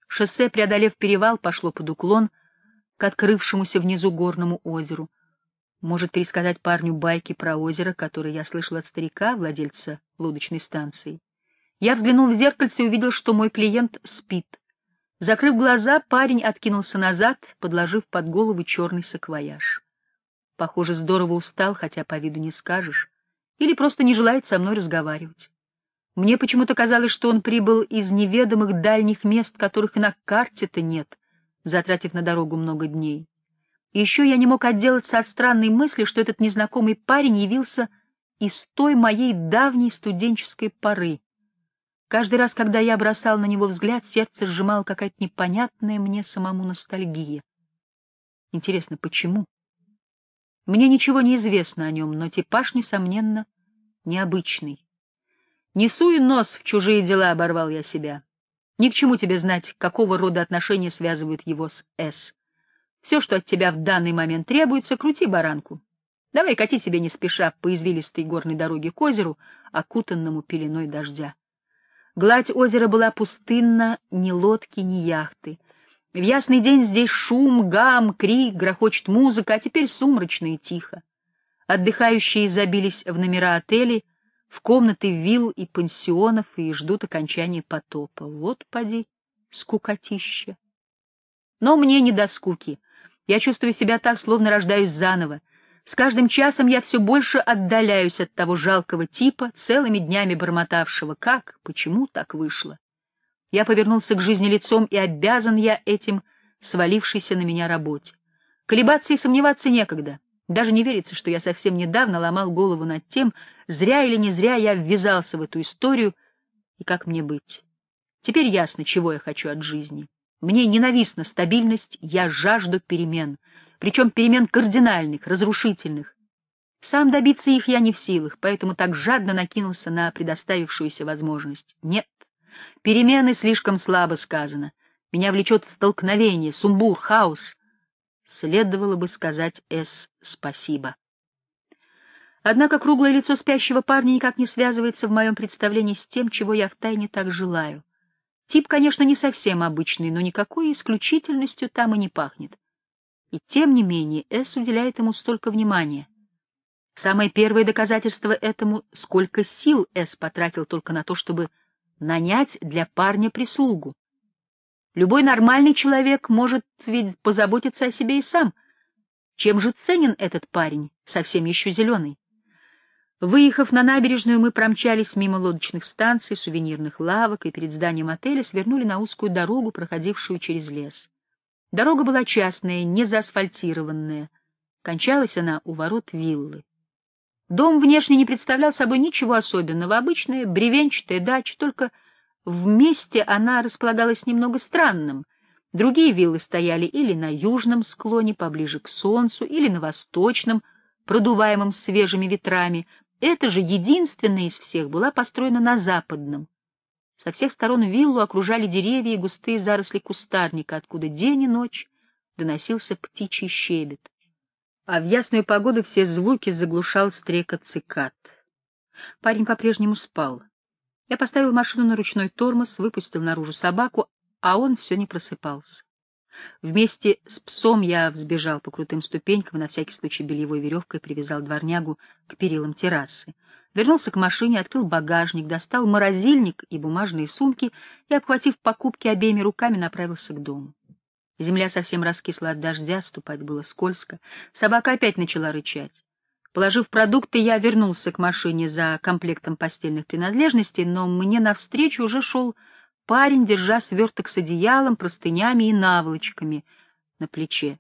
Шоссе, преодолев перевал, пошло под уклон к открывшемуся внизу горному озеру. Может пересказать парню байки про озеро, которые я слышал от старика, владельца лодочной станции. Я взглянул в зеркальце и увидел, что мой клиент спит. Закрыв глаза, парень откинулся назад, подложив под голову черный саквояж. Похоже, здорово устал, хотя по виду не скажешь, или просто не желает со мной разговаривать. Мне почему-то казалось, что он прибыл из неведомых дальних мест, которых и на карте-то нет, затратив на дорогу много дней. И еще я не мог отделаться от странной мысли, что этот незнакомый парень явился из той моей давней студенческой поры. Каждый раз, когда я бросал на него взгляд, сердце сжимало какая-то непонятная мне самому ностальгия. Интересно, почему? Мне ничего не известно о нем, но типаж, несомненно, необычный. «Не суй нос в чужие дела», — оборвал я себя. «Ни к чему тебе знать, какого рода отношения связывают его с С. Все, что от тебя в данный момент требуется, крути баранку. Давай кати себе не спеша по извилистой горной дороге к озеру, окутанному пеленой дождя». Гладь озера была пустынна, ни лодки, ни яхты. В ясный день здесь шум, гам, крик, грохочет музыка, а теперь сумрачно и тихо. Отдыхающие забились в номера отелей, в комнаты вилл и пансионов и ждут окончания потопа. Вот поди, скукотища. Но мне не до скуки. Я чувствую себя так, словно рождаюсь заново. С каждым часом я все больше отдаляюсь от того жалкого типа, целыми днями бормотавшего. Как? Почему так вышло? Я повернулся к жизни лицом, и обязан я этим свалившейся на меня работе. Колебаться и сомневаться некогда. Даже не верится, что я совсем недавно ломал голову над тем, зря или не зря я ввязался в эту историю, и как мне быть. Теперь ясно, чего я хочу от жизни. Мне ненавистна стабильность, я жажду перемен, причем перемен кардинальных, разрушительных. Сам добиться их я не в силах, поэтому так жадно накинулся на предоставившуюся возможность. Нет, перемены слишком слабо сказано. Меня влечет столкновение, сумбур, хаос. Следовало бы сказать С. спасибо. Однако круглое лицо спящего парня никак не связывается в моем представлении с тем, чего я втайне так желаю. Тип, конечно, не совсем обычный, но никакой исключительностью там и не пахнет. И тем не менее С. уделяет ему столько внимания. Самое первое доказательство этому, сколько сил С. потратил только на то, чтобы нанять для парня прислугу. Любой нормальный человек может ведь позаботиться о себе и сам. Чем же ценен этот парень, совсем еще зеленый? Выехав на набережную, мы промчались мимо лодочных станций, сувенирных лавок и перед зданием отеля свернули на узкую дорогу, проходившую через лес. Дорога была частная, не заасфальтированная. Кончалась она у ворот виллы. Дом внешне не представлял собой ничего особенного, обычная бревенчатая дача, только вместе она располагалась немного странным. Другие виллы стояли или на южном склоне, поближе к солнцу, или на восточном, продуваемом свежими ветрами. Эта же, единственная из всех, была построена на западном. Со всех сторон виллу окружали деревья и густые заросли кустарника, откуда день и ночь доносился птичий щебет. А в ясную погоду все звуки заглушал стрекот цикад. Парень по-прежнему спал. Я поставил машину на ручной тормоз, выпустил наружу собаку, а он все не просыпался. Вместе с псом я взбежал по крутым ступенькам и на всякий случай бельевой веревкой привязал дворнягу к перилам террасы. Вернулся к машине, открыл багажник, достал морозильник и бумажные сумки и, обхватив покупки обеими руками, направился к дому. Земля совсем раскисла от дождя, ступать было скользко. Собака опять начала рычать. Положив продукты, я вернулся к машине за комплектом постельных принадлежностей, но мне навстречу уже шел парень, держа сверток с одеялом, простынями и наволочками на плече.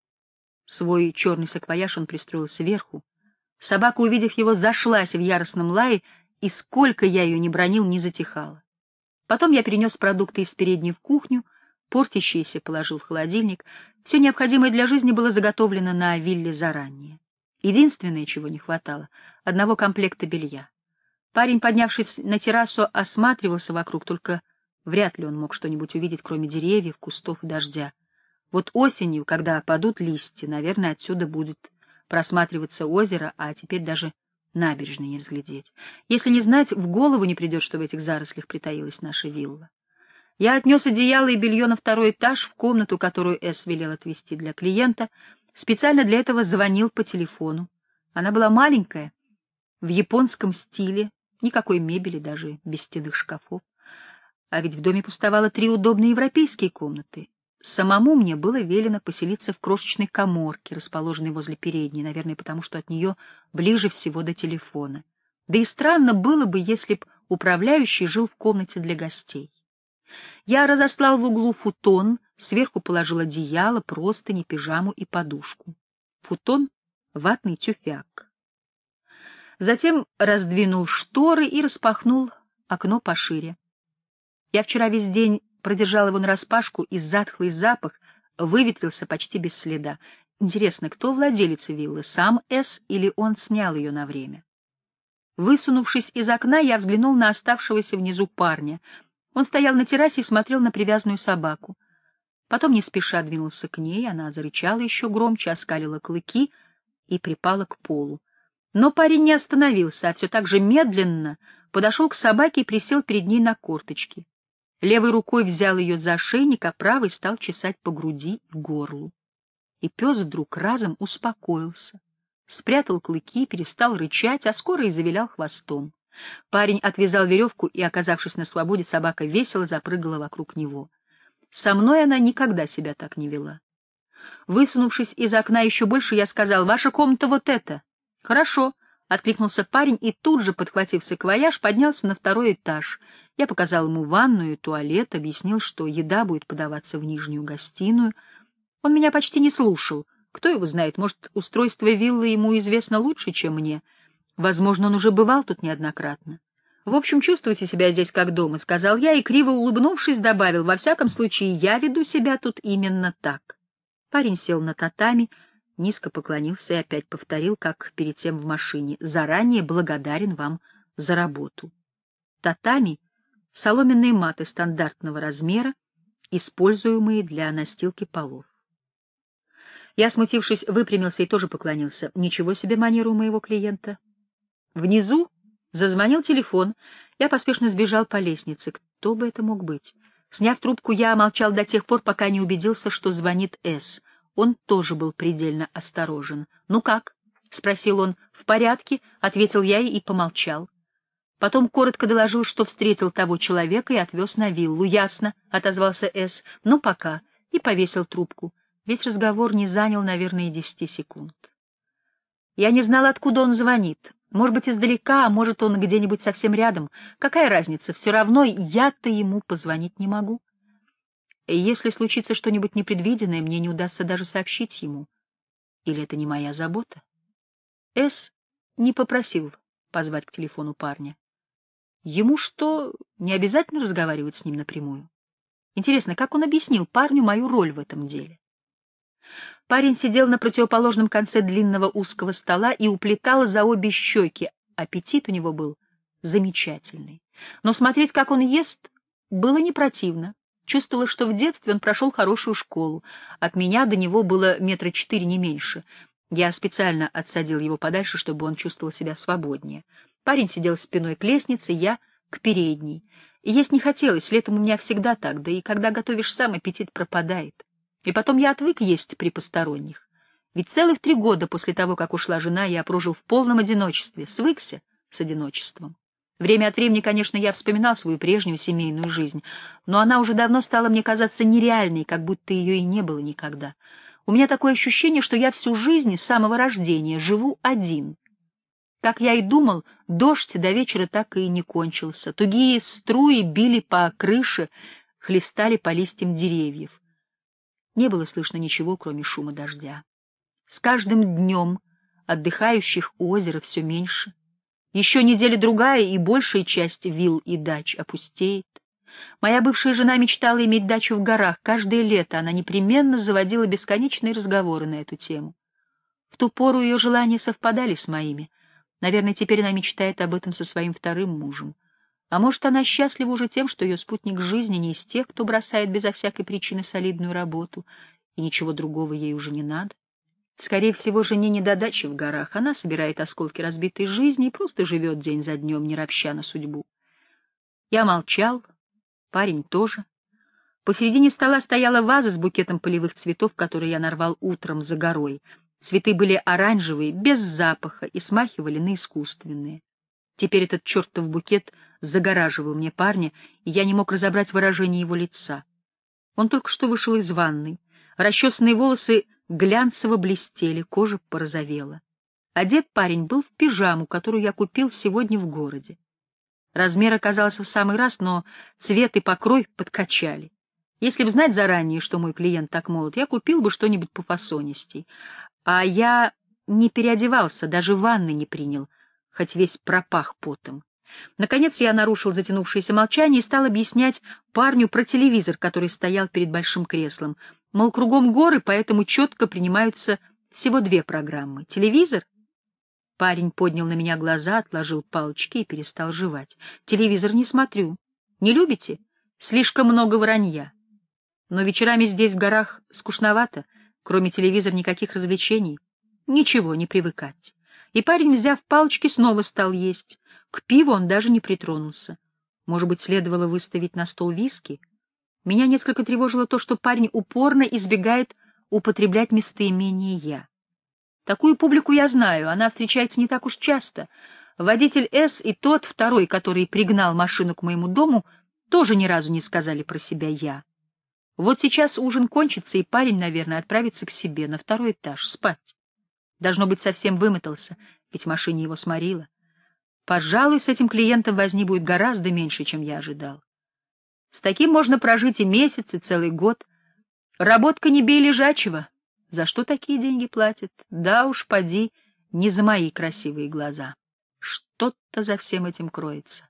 Свой черный саквояж он пристроил сверху. Собака, увидев его, зашлась в яростном лае, и сколько я ее не бранил, не затихала. Потом я перенес продукты из передней в кухню, портящиеся положил в холодильник. Все необходимое для жизни было заготовлено на вилле заранее. Единственное, чего не хватало — одного комплекта белья. Парень, поднявшись на террасу, осматривался вокруг, только вряд ли он мог что-нибудь увидеть, кроме деревьев, кустов и дождя. Вот осенью, когда опадут листья, наверное, отсюда будет просматриваться озеро, а теперь даже набережной не разглядеть. Если не знать, в голову не придет, что в этих зарослях притаилась наша вилла. Я отнес одеяло и белье на второй этаж, в комнату, которую С. велел отвезти для клиента. Специально для этого звонил по телефону. Она была маленькая, в японском стиле, никакой мебели, даже без стенных шкафов. А ведь в доме пустовало 3 удобные европейские комнаты. Самому мне было велено поселиться в крошечной каморке, расположенной возле передней, наверное, потому что от нее ближе всего до телефона. Да и странно было бы, если б управляющий жил в комнате для гостей. Я разослал в углу футон, сверху положил одеяло, простыни, пижаму и подушку. Футон — ватный тюфяк. Затем раздвинул шторы и распахнул окно пошире. Я вчера весь день продержал его нараспашку, и затхлый запах выветрился почти без следа. Интересно, кто владелец виллы, сам С. или он снял ее на время? Высунувшись из окна, я взглянул на оставшегося внизу парня. Он стоял на террасе и смотрел на привязанную собаку. Потом не спеша двинулся к ней, она зарычала еще громче, оскалила клыки и припала к полу. Но парень не остановился, а все так же медленно подошел к собаке и присел перед ней на корточки. Левой рукой взял ее за ошейник, а правой стал чесать по груди и горлу. И пес вдруг разом успокоился, спрятал клыки, перестал рычать, а скоро и завилял хвостом. Парень отвязал веревку, и, оказавшись на свободе, собака весело запрыгала вокруг него. Со мной она никогда себя так не вела. Высунувшись из окна еще больше, я сказал: «Ваша комната вот эта». «Хорошо», — откликнулся парень и тут же, подхватив саквояж, поднялся на второй этаж. Я показал ему ванную, туалет, объяснил, что еда будет подаваться в нижнюю гостиную. Он меня почти не слушал. Кто его знает, может, устройство виллы ему известно лучше, чем мне. Возможно, он уже бывал тут неоднократно. «В общем, чувствуйте себя здесь как дома», — сказал я, и, криво улыбнувшись, добавил: «Во всяком случае, я веду себя тут именно так». Парень сел на татами, низко поклонился и опять повторил, как перед тем в машине: «Заранее благодарен вам за работу». Татами — соломенные маты стандартного размера, используемые для настилки полов. Я, смутившись, выпрямился и тоже поклонился. Ничего себе манеру у моего клиента. Внизу зазвонил телефон. Я поспешно сбежал по лестнице. Кто бы это мог быть? Сняв трубку, я молчал до тех пор, пока не убедился, что звонит С. Он тоже был предельно осторожен. «Ну как?» — спросил он. «В порядке», — ответил я и помолчал. Потом коротко доложил, что встретил того человека и отвез на виллу. «Ясно», — отозвался С. «Ну, пока», и повесил трубку. Весь разговор не занял, наверное, и 10 секунд. Я не знал, откуда он звонит. Может быть, издалека, а может, он где-нибудь совсем рядом. Какая разница? Все равно я-то ему позвонить не могу. И если случится что-нибудь непредвиденное, мне не удастся даже сообщить ему. Или это не моя забота? С. не попросил позвать к телефону парня. Ему что, не обязательно разговаривать с ним напрямую? Интересно, как он объяснил парню мою роль в этом деле? Парень сидел на противоположном конце длинного узкого стола и уплетал за обе щеки. Аппетит у него был замечательный. Но смотреть, как он ест, было не противно. Чувствовала, что в детстве он прошел хорошую школу. От меня до него было 4 метра, не меньше. Я специально отсадил его подальше, чтобы он чувствовал себя свободнее. Парень сидел спиной к лестнице, я — к передней. И есть не хотелось, летом у меня всегда так, да и когда готовишь сам, аппетит пропадает. И потом я отвык есть при посторонних. Ведь целых 3 года после того, как ушла жена, я прожил в полном одиночестве, свыкся с одиночеством. Время от времени, конечно, я вспоминал свою прежнюю семейную жизнь, но она уже давно стала мне казаться нереальной, как будто ее и не было никогда. У меня такое ощущение, что я всю жизнь с самого рождения живу один. Как я и думал, дождь до вечера так и не кончился. Тугие струи били по крыше, хлестали по листьям деревьев. Не было слышно ничего, кроме шума дождя. С каждым днем отдыхающих у озера все меньше. Еще неделя-другая, и большая часть вилл и дач опустеет. Моя бывшая жена мечтала иметь дачу в горах. Каждое лето она непременно заводила бесконечные разговоры на эту тему. В ту пору ее желания совпадали с моими. Наверное, теперь она мечтает об этом со своим вторым мужем. А может, она счастлива уже тем, что ее спутник жизни не из тех, кто бросает безо всякой причины солидную работу, и ничего другого ей уже не надо. Скорее всего, жене не до дачи в горах. Она собирает осколки разбитой жизни и просто живет день за днем, не ропща на судьбу. Я молчал, парень тоже. Посередине стола стояла ваза с букетом полевых цветов, которые я нарвал утром за горой. Цветы были оранжевые, без запаха и смахивали на искусственные. Теперь этот чертов букет загораживал мне парня, и я не мог разобрать выражение его лица. Он только что вышел из ванной. Расчесанные волосы глянцево блестели, кожа порозовела. Одет парень был в пижаму, которую я купил сегодня в городе. Размер оказался в самый раз, но цвет и покрой подкачали. Если б знать заранее, что мой клиент так молод, я купил бы что-нибудь пофасонистей. А я не переодевался, даже ванны не принял, хоть весь пропах потом. Наконец я нарушил затянувшееся молчание и стал объяснять парню про телевизор, который стоял перед большим креслом. Мол, кругом горы, поэтому четко принимаются всего 2 программы. Телевизор? Парень поднял на меня глаза, отложил палочки и перестал жевать. Телевизор не смотрю. Не любите? Слишком много вранья. Но вечерами здесь, в горах, скучновато. Кроме телевизора никаких развлечений. Ничего, не привыкать. И парень, взяв палочки, снова стал есть. К пиву он даже не притронулся. Может быть, следовало выставить на стол виски? Меня несколько тревожило то, что парень упорно избегает употреблять местоимение «я». Такую публику я знаю, она встречается не так уж часто. Водитель С и тот второй, который пригнал машину к моему дому, тоже ни разу не сказали про себя «я». Вот сейчас ужин кончится, и парень, наверное, отправится к себе на 2-й этаж спать. Должно быть, совсем вымотался, ведь в машине его сморило. Пожалуй, с этим клиентом возни будет гораздо меньше, чем я ожидал. С таким можно прожить и месяц, и целый год. Работка не бей лежачего. За что такие деньги платят? Да уж, поди, не за мои красивые глаза. Что-то за всем этим кроется.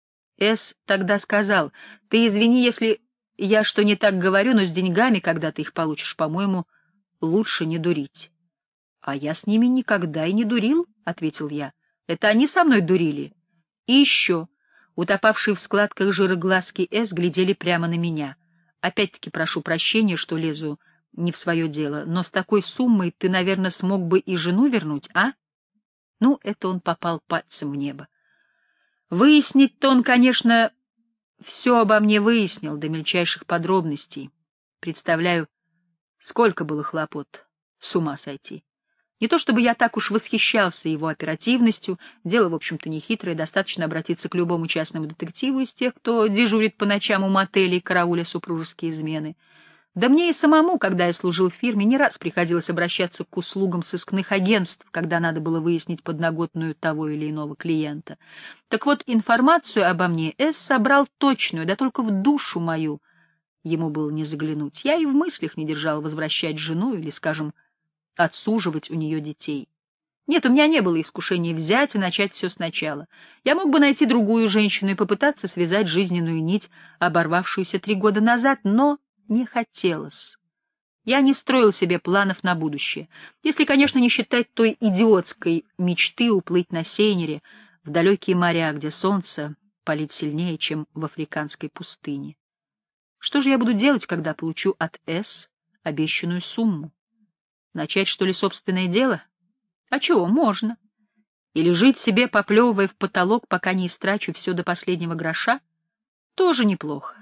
С тогда сказал: ты извини, если я что не так говорю, но с деньгами, когда ты их получишь, по-моему, лучше не дурить. — А я с ними никогда и не дурил, — ответил я. — Это они со мной дурили. И еще. Утопавшие в складках жира глазки С глядели прямо на меня. Опять-таки прошу прощения, что лезу не в свое дело, но с такой суммой ты, наверное, смог бы и жену вернуть, а? Ну, это он попал пальцем в небо. Выяснить-то он, конечно, все обо мне выяснил до мельчайших подробностей. Представляю, сколько было хлопот, с ума сойти. Не то чтобы я так уж восхищался его оперативностью, дело, в общем-то, нехитрое, достаточно обратиться к любому частному детективу из тех, кто дежурит по ночам у мотелей, карауля супружеские измены. Да мне и самому, когда я служил в фирме, не раз приходилось обращаться к услугам сыскных агентств, когда надо было выяснить подноготную того или иного клиента. Так вот, информацию обо мне С. собрал точную, да только в душу мою ему было не заглянуть. Я и в мыслях не держал возвращать жену или, скажем, отсуживать у нее детей. Нет, у меня не было искушения взять и начать все сначала. Я мог бы найти другую женщину и попытаться связать жизненную нить, оборвавшуюся 3 года назад, но не хотелось. Я не строил себе планов на будущее, если, конечно, не считать той идиотской мечты уплыть на сейнере в далекие моря, где солнце палит сильнее, чем в африканской пустыне. Что же я буду делать, когда получу от С обещанную сумму? Начать, что ли, собственное дело? А чего, можно. Или жить себе, поплевывая в потолок, пока не истрачу все до последнего гроша? Тоже неплохо.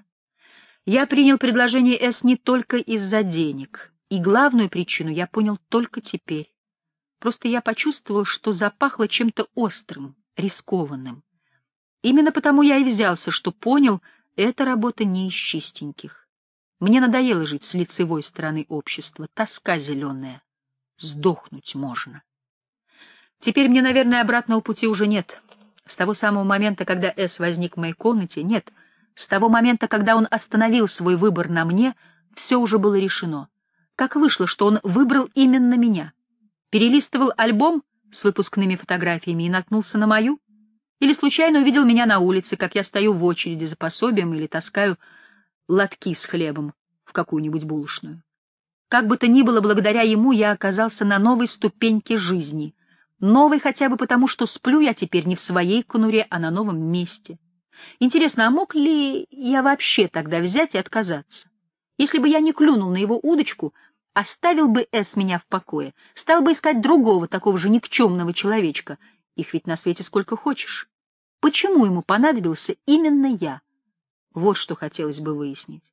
Я принял предложение С не только из-за денег, и главную причину я понял только теперь. Просто я почувствовал, что запахло чем-то острым, рискованным. Именно потому я и взялся, что понял, эта работа не из чистеньких. Мне надоело жить с лицевой стороны общества, тоска зеленая. Сдохнуть можно. Теперь мне, наверное, обратного пути уже нет. С того самого момента, когда С возник в моей комнате, нет, с того момента, когда он остановил свой выбор на мне, все уже было решено. Как вышло, что он выбрал именно меня? Перелистывал альбом с выпускными фотографиями и наткнулся на мою? Или случайно увидел меня на улице, как я стою в очереди за пособием или таскаю лотки с хлебом в какую-нибудь булочную? Как бы то ни было, благодаря ему я оказался на новой ступеньке жизни. Новой хотя бы потому, что сплю я теперь не в своей конуре, а на новом месте. Интересно, а мог ли я вообще тогда взять и отказаться? Если бы я не клюнул на его удочку, оставил бы С меня в покое, стал бы искать другого, такого же никчемного человечка. Их ведь на свете сколько хочешь. Почему ему понадобился именно я? Вот что хотелось бы выяснить.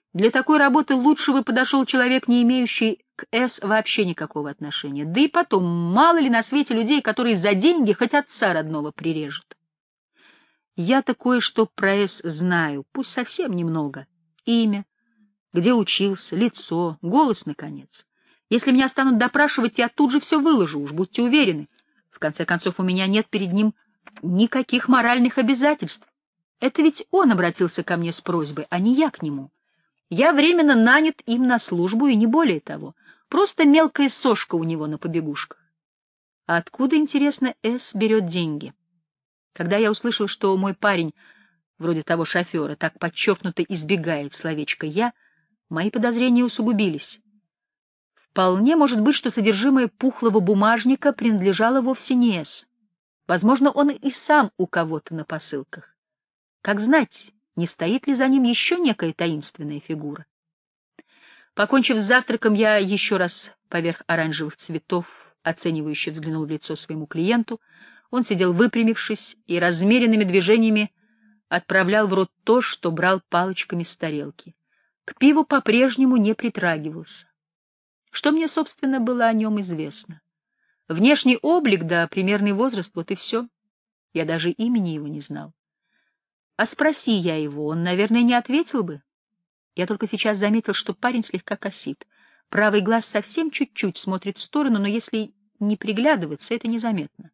Для такой работы лучше бы подошел человек, не имеющий к С вообще никакого отношения. Да и потом, мало ли на свете людей, которые за деньги хоть отца родного прирежут. Я-то кое-что про С знаю, пусть совсем немного. Имя, где учился, лицо, голос, наконец. Если меня станут допрашивать, я тут же все выложу, уж будьте уверены. В конце концов, у меня нет перед ним никаких моральных обязательств. Это ведь он обратился ко мне с просьбой, а не я к нему. Я временно нанят им на службу, и не более того. Просто мелкая сошка у него на побегушках. А откуда, интересно, С берет деньги? Когда я услышал, что мой парень, вроде того шофера, так подчеркнуто избегает словечко «я», мои подозрения усугубились. Вполне может быть, что содержимое пухлого бумажника принадлежало вовсе не С. Возможно, он и сам у кого-то на посылках. Как знать, не стоит ли за ним еще некая таинственная фигура? Покончив с завтраком, я еще раз поверх оранжевых цветов оценивающе взглянул в лицо своему клиенту. Он сидел выпрямившись и размеренными движениями отправлял в рот то, что брал палочками с тарелки. К пиву по-прежнему не притрагивался. Что мне, собственно, было о нем известно? Внешний облик да примерный возраст — вот и все. Я даже имени его не знал. А спроси я его, он, наверное, не ответил бы. Я только сейчас заметил, что парень слегка косит. Правый глаз совсем чуть-чуть смотрит в сторону, но если не приглядываться, это незаметно.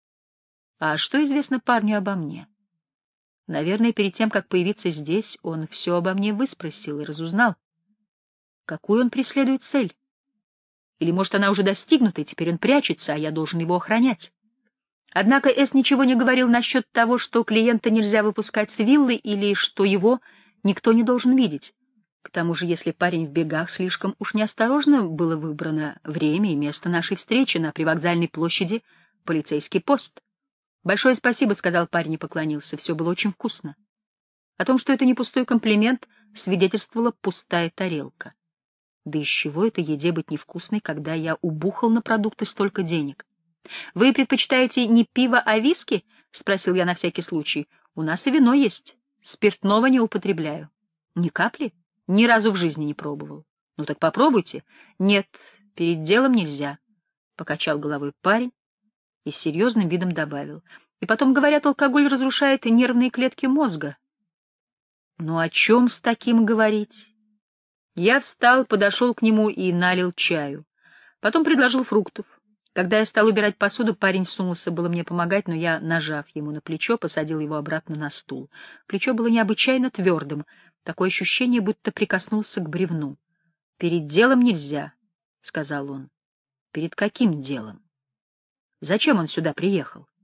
А что известно парню обо мне? Наверное, перед тем, как появиться здесь, он все обо мне выспросил и разузнал. Какую он преследует цель? Или, может, она уже достигнута, и теперь он прячется, а я должен его охранять? Однако Эс ничего не говорил насчет того, что клиента нельзя выпускать с виллы или что его никто не должен видеть. К тому же, если парень в бегах, слишком уж неосторожно было выбрано время и место нашей встречи на привокзальной площади, полицейский пост. «Большое спасибо», — сказал парень и поклонился. Все было очень вкусно. О том, что это не пустой комплимент, свидетельствовала пустая тарелка. Да из чего это еде быть невкусной, когда я убухал на продукты столько денег? — Вы предпочитаете не пиво, а виски? — спросил я на всякий случай. — У нас и вино есть. Спиртного не употребляю. — Ни капли? Ни разу в жизни не пробовал. — Ну так попробуйте. — Нет, перед делом нельзя, — покачал головой парень и с серьезным видом добавил. — И потом, говорят, алкоголь разрушает нервные клетки мозга. — Ну о чем с таким говорить? Я встал, подошел к нему и налил чаю. Потом предложил фруктов. Когда я стал убирать посуду, парень сунулся было мне помогать, но я, нажав ему на плечо, посадил его обратно на стул. Плечо было необычайно твердым, такое ощущение, будто прикоснулся к бревну. — Перед делом нельзя, — сказал он. — Перед каким делом? Зачем он сюда приехал?